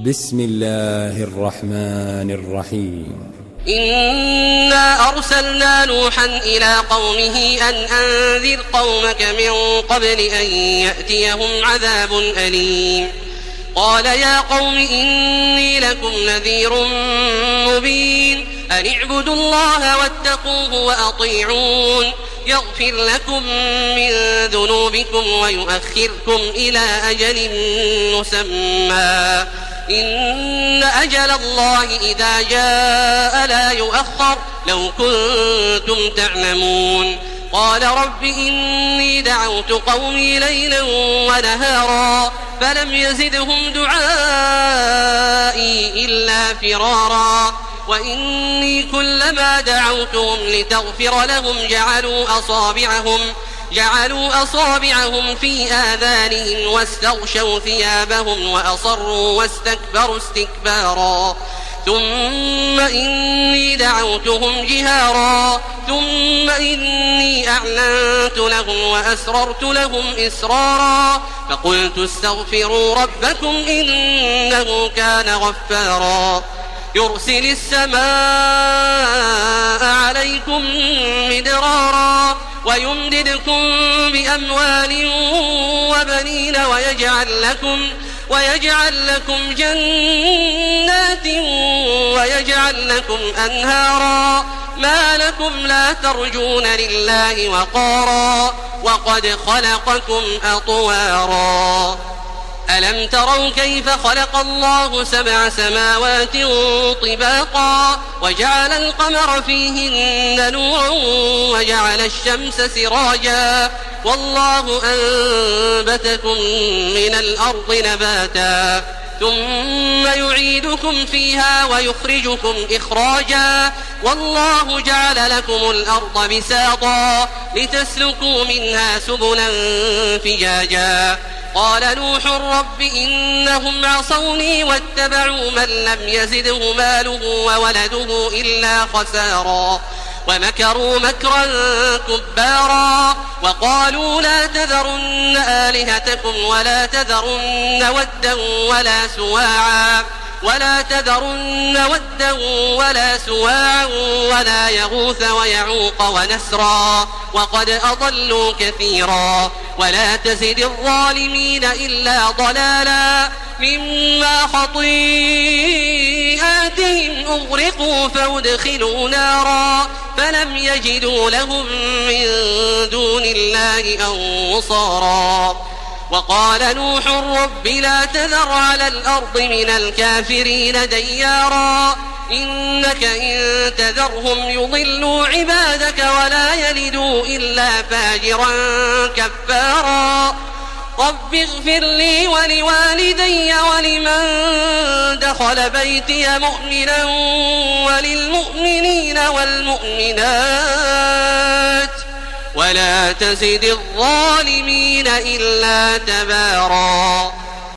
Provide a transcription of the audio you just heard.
بسم الله الرحمن الرحيم. إنا أرسلنا نوحا إلى قومه أن أنذر قومك من قبل أن يأتيهم عذاب أليم. قال يا قوم إني لكم نذير مبين أن اعبدوا الله واتقوه وأطيعون يغفر لكم من ذنوبكم ويؤخركم إلى أجل مسمى إن أجل الله إذا جاء لا يؤخر لو كنتم تعلمون. قال رب إني دعوت قومي ليلا ونهارا فلم يزدهم دعائي إلا فرارا وإني كلما دعوتهم لتغفر لهم جعلوا أصابعهم في آذانهم واستغشوا ثيابهم وأصروا واستكبروا استكبارا ثم إني دعوتهم جهارا ثم إني أعلنت لهم وأسررت لهم إسرارا فقلت استغفروا ربكم إنه كان غفارا يرسل السماء عليكم مدرارا ويمددكم بأموال وبنين ويجعل لكم جنات ويجعل لكم أنهارا ما لكم لا ترجون لله وقارا وقد خلقكم أطوارا. ألم تروا كيف خلق الله 7 سماوات طباقا وجعل القمر فيهن نورا وجعل الشمس سراجا والله أنبتكم من الأرض نباتا ثم يعيدكم فيها ويخرجكم إخراجا والله جعل لكم الأرض بساطا لتسلكوا منها سبلا فجاجا. قال نوح رب إنهم عصوني واتبعوا من لم يزده ماله وولده إلا خسارا ومكروا مكرا كبارا وقالوا لا تذرن آلهتكم ولا تذرن ودا ولا سواعا ولا يغوث ويعوق ونسرا وقد أضلوا كثيرا ولا تزد الظالمين إلا ضلالا مما خطيئاتهم أغرقوا فأدخلوا نارا فلم يجدوا لهم من دون الله أنصارا. وقال نوح رب لا تذر على الأرض من الكافرين ديارا إنك إن تذرهم يضلوا عبادك ولا يلدوا إلا فاجرا كفارا. رب اغفر لي ولوالدي ولمن دخل بيتي مؤمنا وللمؤمنين والمؤمنات ولا تزد الظالمين إلا تبارا.